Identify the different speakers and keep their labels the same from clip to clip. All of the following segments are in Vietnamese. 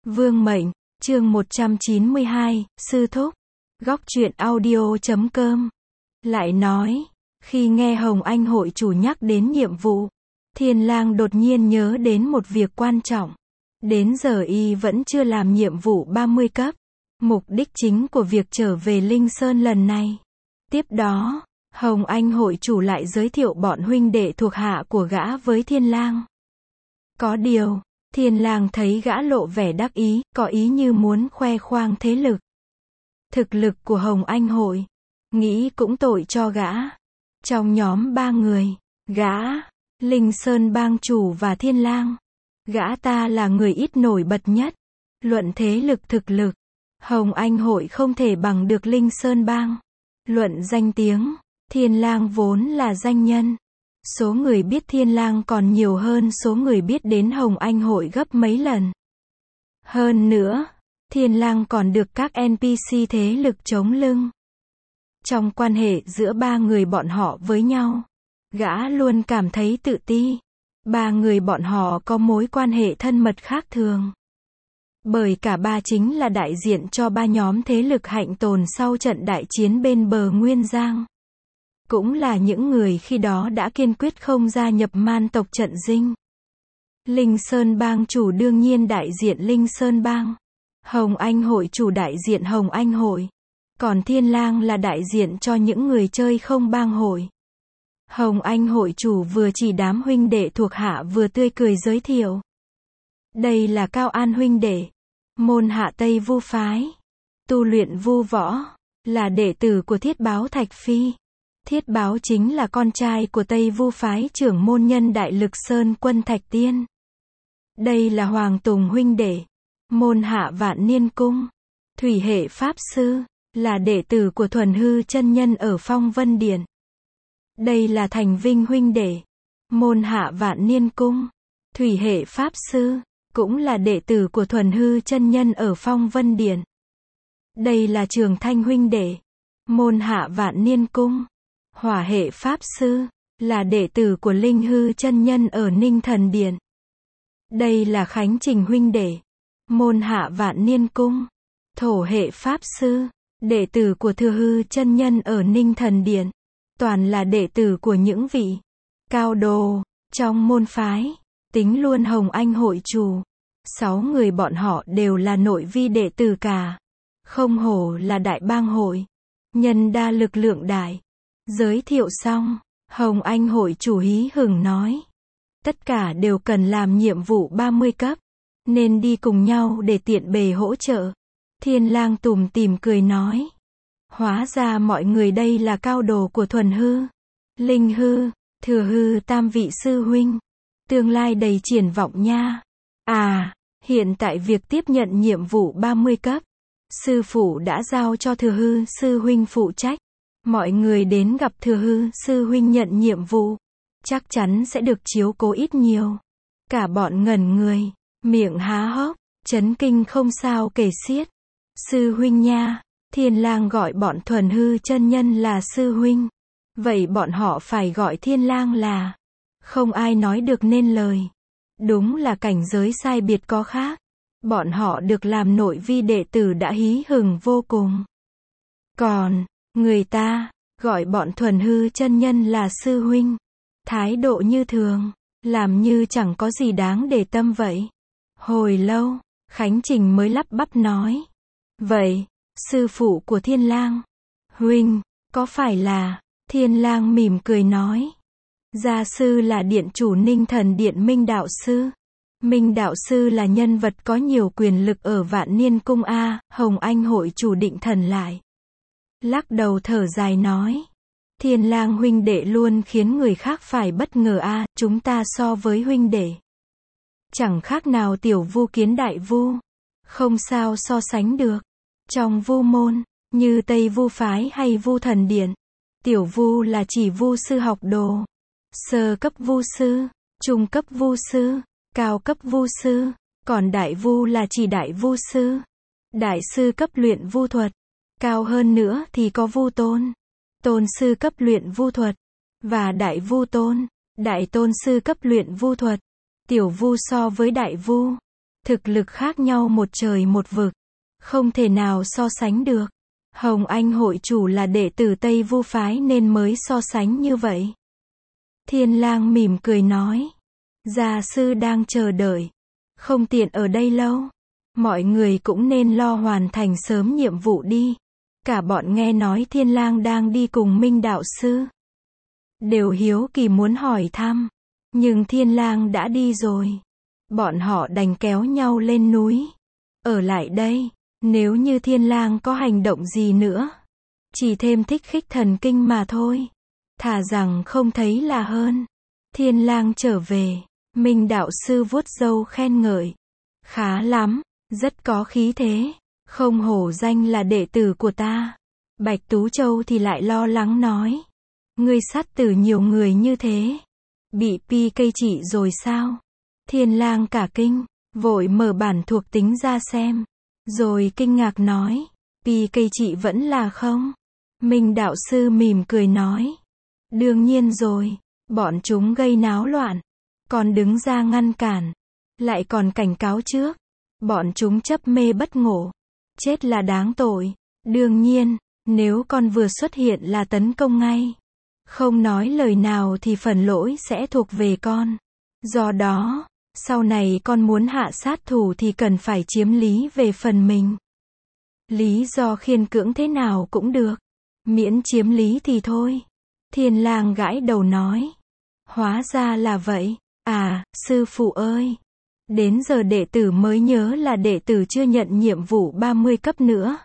Speaker 1: Vương mệnh, chương 192, sư thúc. Góc truyện audio.com. Lại nói, khi nghe Hồng Anh hội chủ nhắc đến nhiệm vụ, Thiên Lang đột nhiên nhớ đến một việc quan trọng. Đến giờ y vẫn chưa làm nhiệm vụ 30 cấp. Mục đích chính của việc trở về Linh Sơn lần này. Tiếp đó, Hồng Anh hội chủ lại giới thiệu bọn huynh đệ thuộc hạ của gã với Thiên Lang. Có điều, Thiên Lang thấy gã lộ vẻ đắc ý, có ý như muốn khoe khoang thế lực. Thực lực của Hồng Anh hội. Nghĩ cũng tội cho gã. Trong nhóm 3 người, gã, Linh Sơn bang chủ và Thiên Lang. Gã ta là người ít nổi bật nhất. Luận thế lực thực lực, Hồng Anh hội không thể bằng được Linh Sơn bang. Luận danh tiếng, Thiên Lang vốn là danh nhân. Số người biết Thiên Lang còn nhiều hơn số người biết đến Hồng Anh hội gấp mấy lần. Hơn nữa, Thiên Lang còn được các NPC thế lực chống lưng. Trong quan hệ giữa 3 người bọn họ với nhau, gã luôn cảm thấy tự ti. 3 người bọn họ có mối quan hệ thân mật khác thường. Bởi cả ba chính là đại diện cho 3 nhóm thế lực hạnh tồn sau trận đại chiến bên bờ Nguyên Giang. Cũng là những người khi đó đã kiên quyết không gia nhập man tộc trận dinh. Linh Sơn bang chủ đương nhiên đại diện Linh Sơn bang. Hồng Anh hội chủ đại diện Hồng Anh hội. Còn Thiên Lang là đại diện cho những người chơi không bang hội. Hồng Anh hội chủ vừa chỉ đám huynh đệ thuộc hạ vừa tươi cười giới thiệu. Đây là Cao An huynh đệ. Môn hạ Tây Vu phái. Tu luyện vu võ. Là đệ tử của Thiết Báo Thạch Phi. Thiết Báo chính là con trai của Tây Vu phái trưởng môn nhân Đại Lực Sơn Quân Thạch Tiên. Đây là Hoàng Tùng huynh đệ. Môn hạ Vạn Niên Cung. Thủy hệ Pháp Sư. Là đệ tử của Thuần Hư chân nhân ở Phong Vân Điện. Đây là Thành Vinh huynh đệ. Môn hạ Vạn Niên Cung. Thủy hệ Pháp Sư. Cũng là đệ tử của Thuần Hư chân nhân ở Phong Vân Điện. Đây là Trường Thanh huynh đệ. Môn hạ Vạn Niên Cung. Hỏa hệ Pháp Sư. Là đệ tử của Linh Hư chân nhân ở Ninh Thần Điện. Đây là Khánh Trình huynh đệ. Môn hạ Vạn Niên Cung. Thổ hệ Pháp Sư. Đệ tử của Thừa Hư chân nhân ở Ninh Thần Điện. Toàn là đệ tử của những vị cao đồ trong môn phái. Tính luôn Hồng Anh hội chủ. 6 người bọn họ đều là nội vi đệ tử cả. Không hổ là đại bang hội. Nhân đa lực lượng đại. Giới thiệu xong, Hồng Anh hội chủ hí hửng nói. Tất cả đều cần làm nhiệm vụ 30 cấp. Nên đi cùng nhau để tiện bề hỗ trợ. Thiên Lang tủm tỉm cười nói. Hóa ra mọi người đây là cao đồ của Thuần Hư, Linh Hư, Thừa Hư tam vị sư huynh. Tương lai đầy triển vọng nha. À, hiện tại việc tiếp nhận nhiệm vụ 30 cấp. Sư phụ đã giao cho Thừa Hư sư huynh phụ trách. Mọi người đến gặp Thừa Hư sư huynh nhận nhiệm vụ. Chắc chắn sẽ được chiếu cố ít nhiều. Cả bọn ngẩn người, miệng há hốc, chấn kinh không sao kể xiết. Sư huynh nha. Thiên Lang gọi bọn Thuần Hư chân nhân là sư huynh. Vậy bọn họ phải gọi Thiên Lang là. Không ai nói được nên lời. Đúng là cảnh giới sai biệt có khác. Bọn họ được làm nội vi đệ tử đã hí hửng vô cùng. Còn, người ta, gọi bọn Thuần Hư chân nhân là sư huynh. Thái độ như thường, làm như chẳng có gì đáng để tâm vậy. Hồi lâu, Khánh Trình mới lắp bắp nói. Vậy, sư phụ của Thiên Lang, huynh, có phải là? Thiên Lang mỉm cười nói. Gia sư là điện chủ Ninh Thần Điện Minh Đạo Sư. Minh Đạo Sư là nhân vật có nhiều quyền lực ở Vạn Niên Cung A. Hồng Anh hội chủ định thần lại. Lắc đầu thở dài nói. Thiên Lang huynh đệ luôn khiến người khác phải bất ngờ A. Chúng ta so với huynh đệ chẳng khác nào tiểu vu kiến đại vu. Không sao so sánh được. Trong vu môn, như Tây Vu phái hay Vu Thần Điện, tiểu vu là chỉ vu sư học đồ. Sơ cấp vu sư, trung cấp vu sư, cao cấp vu sư, còn đại vu là chỉ đại vu sư. Đại sư cấp luyện vu thuật, cao hơn nữa thì có vu tôn. Tôn sư cấp luyện vu thuật, và đại vu tôn. Đại tôn sư cấp luyện vu thuật. Tiểu vu so với đại vu, Thực lực khác nhau một trời một vực. Không thể nào so sánh được. Hồng Anh hội chủ là đệ tử Tây Vu phái nên mới so sánh như vậy. Thiên Lang mỉm cười nói. Gia sư đang chờ đợi. Không tiện ở đây lâu. Mọi người cũng nên lo hoàn thành sớm nhiệm vụ đi. Cả bọn nghe nói Thiên Lang đang đi cùng Minh đạo sư. Đều hiếu kỳ muốn hỏi thăm. Nhưng Thiên Lang đã đi rồi. Bọn họ đành kéo nhau lên núi. Ở lại đây. Nếu như Thiên Lang có hành động gì nữa. Chỉ thêm thích khích thần kinh mà thôi. Thà rằng không thấy là hơn. Thiên Lang trở về. Minh đạo sư vuốt râu khen ngợi. Khá lắm. Rất có khí thế. Không hổ danh là đệ tử của ta. Bạch Tú Châu thì lại lo lắng nói. Ngươi sát tử nhiều người như thế. Bị PK trị rồi sao? Thiên Lang cả kinh. Vội mở bản thuộc tính ra xem. Rồi kinh ngạc nói. PK trị vẫn là không? Minh đạo sư mỉm cười nói. Đương nhiên rồi. Bọn chúng gây náo loạn. Còn đứng ra ngăn cản. Lại còn cảnh cáo trước. Bọn chúng chấp mê bất ngộ. Chết là đáng tội. Đương nhiên, nếu con vừa xuất hiện là tấn công ngay. Không nói lời nào thì phần lỗi sẽ thuộc về con. Do đó, sau này con muốn hạ sát thủ thì cần phải chiếm lý về phần mình. Lý do khiên cưỡng thế nào cũng được. Miễn chiếm lý thì thôi. Thiên Lang gãi đầu nói. Hóa ra là vậy. À, sư phụ ơi. Đến giờ đệ tử mới nhớ là đệ tử chưa nhận nhiệm vụ 30 cấp nữa.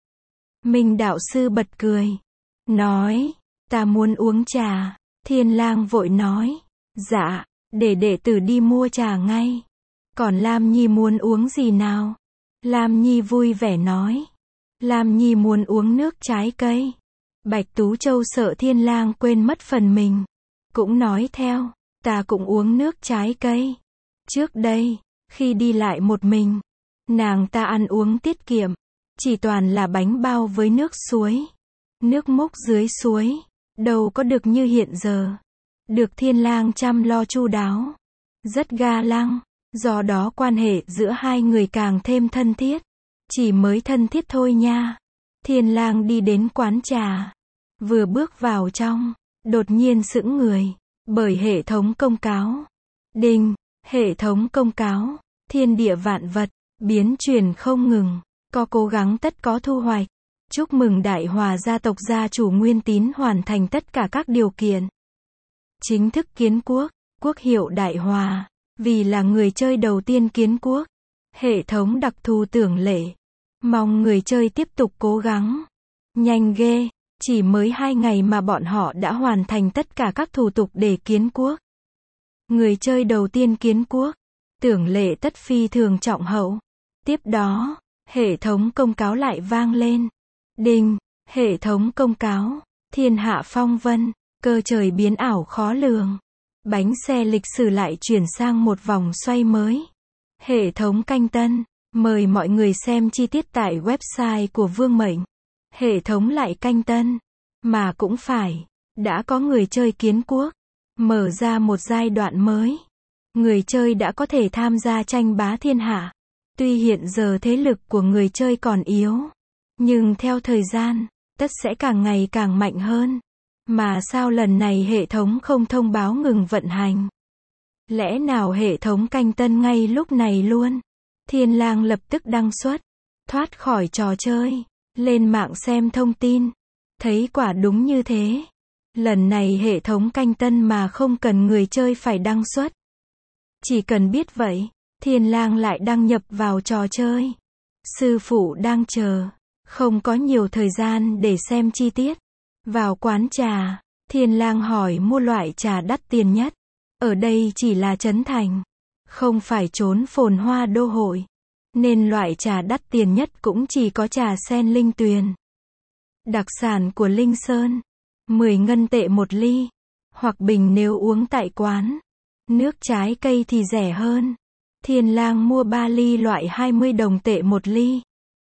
Speaker 1: Minh đạo sư bật cười. Nói, ta muốn uống trà. Thiên Lang vội nói. Dạ, để đệ tử đi mua trà ngay. Còn Lam Nhi muốn uống gì nào? Lam Nhi vui vẻ nói. Lam Nhi muốn uống nước trái cây. Bạch Tú Châu sợ Thiên Lang quên mất phần mình. Cũng nói theo, ta cũng uống nước trái cây. Trước đây, khi đi lại một mình, nàng ta ăn uống tiết kiệm. Chỉ toàn là bánh bao với nước suối. Nước múc dưới suối. Đâu có được như hiện giờ. Được Thiên Lang chăm lo chu đáo. Rất ga lăng. Do đó quan hệ giữa hai người càng thêm thân thiết. Chỉ mới thân thiết thôi nha. Thiên Lang đi đến quán trà. Vừa bước vào trong, đột nhiên sững người. Bởi hệ thống công cáo. Đinh, hệ thống công cáo. Thiên địa vạn vật, biến chuyển không ngừng. Có cố gắng tất có thu hoạch. Chúc mừng Đại Hòa gia tộc gia chủ Nguyên Tín hoàn thành tất cả các điều kiện. Chính thức kiến quốc, quốc hiệu Đại Hòa. Vì là người chơi đầu tiên kiến quốc. Hệ thống đặc thù tưởng lệ. Mong người chơi tiếp tục cố gắng. Nhanh ghê, chỉ mới 2 ngày mà bọn họ đã hoàn thành tất cả các thủ tục để kiến quốc. Người chơi đầu tiên kiến quốc. Tưởng lệ tất phi thường trọng hậu. Tiếp đó, hệ thống công cáo lại vang lên. Đinh, hệ thống công cáo. Thiên hạ phong vân, cơ trời biến ảo khó lường. Bánh xe lịch sử lại chuyển sang một vòng xoay mới. Hệ thống canh tân. Mời mọi người xem chi tiết tại website của Vương Mệnh. Hệ thống lại canh tân. Mà cũng phải. Đã có người chơi kiến quốc. Mở ra một giai đoạn mới. Người chơi đã có thể tham gia tranh bá thiên hạ. Tuy hiện giờ thế lực của người chơi còn yếu. Nhưng theo thời gian, tất sẽ càng ngày càng mạnh hơn. Mà sao lần này hệ thống không thông báo ngừng vận hành? Lẽ nào hệ thống canh tân ngay lúc này luôn? Thiên Lang lập tức đăng xuất. Thoát khỏi trò chơi. Lên mạng xem thông tin. Thấy quả đúng như thế. Lần này hệ thống canh tân mà không cần người chơi phải đăng xuất. Chỉ cần biết vậy, Thiên Lang lại đăng nhập vào trò chơi. Sư phụ đang chờ. Không có nhiều thời gian để xem chi tiết. Vào quán trà, Thiên Lang hỏi mua loại trà đắt tiền nhất. Ở đây chỉ là Trấn Thành. Không phải trốn phồn hoa đô hội. Nên loại trà đắt tiền nhất cũng chỉ có trà sen Linh Tuyền. Đặc sản của Linh Sơn. 10 ngân tệ một ly. Hoặc bình nếu uống tại quán. Nước trái cây thì rẻ hơn. Thiên Lang mua 3 ly loại 20 đồng tệ một ly.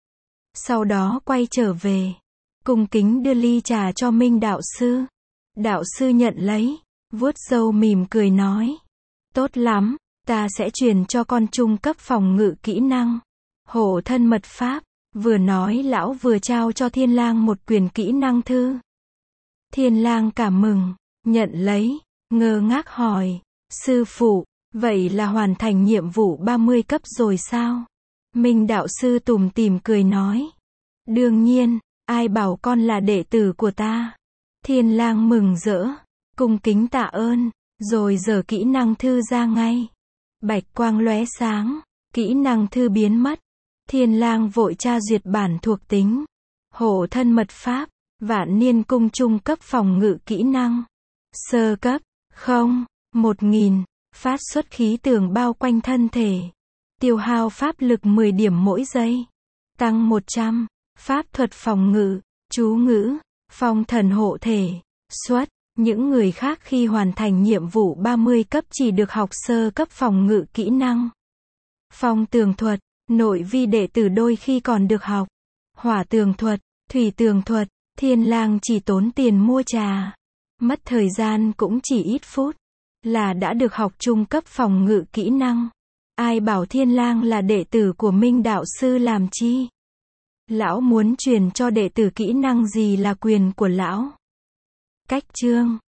Speaker 1: Sau đó quay trở về. Cung kính đưa ly trà cho Minh đạo sư. Đạo sư nhận lấy. Vuốt râu mỉm cười nói. Tốt lắm. Ta sẽ truyền cho con trung cấp phòng ngự kỹ năng. Hộ thân mật pháp. Vừa nói lão vừa trao cho Thiên Lang một quyển kỹ năng thư. Thiên Lang cảm mừng, nhận lấy, ngơ ngác hỏi, sư phụ, vậy là hoàn thành nhiệm vụ 30 cấp rồi sao? Minh đạo sư tủm tỉm cười nói, đương nhiên, ai bảo con là đệ tử của ta? Thiên Lang mừng rỡ, cung kính tạ ơn, rồi giở kỹ năng thư ra ngay. Bạch quang lóe sáng, kỹ năng thư biến mất. Thiên Lang vội tra duyệt bản thuộc tính. Hộ thân mật pháp, Vạn Niên cung trung cấp phòng ngự kỹ năng. Sơ cấp, 1000, phát xuất khí tường bao quanh thân thể. Tiêu hao pháp lực 10 điểm mỗi giây. Tăng 100, pháp thuật phòng ngự, chú ngữ, phong thần hộ thể. Xuất, những người khác khi hoàn thành nhiệm vụ 30 cấp chỉ được học sơ cấp phòng ngự kỹ năng. Phong tường thuật, nội vi đệ tử đôi khi còn được học. Hỏa tường thuật, thủy tường thuật, Thiên Lang chỉ tốn tiền mua trà. Mất thời gian cũng chỉ ít phút. Là đã được học trung cấp phòng ngự kỹ năng. Ai bảo Thiên Lang là đệ tử của Minh đạo sư làm chi? Lão muốn truyền cho đệ tử kỹ năng gì là quyền của lão. Cách chương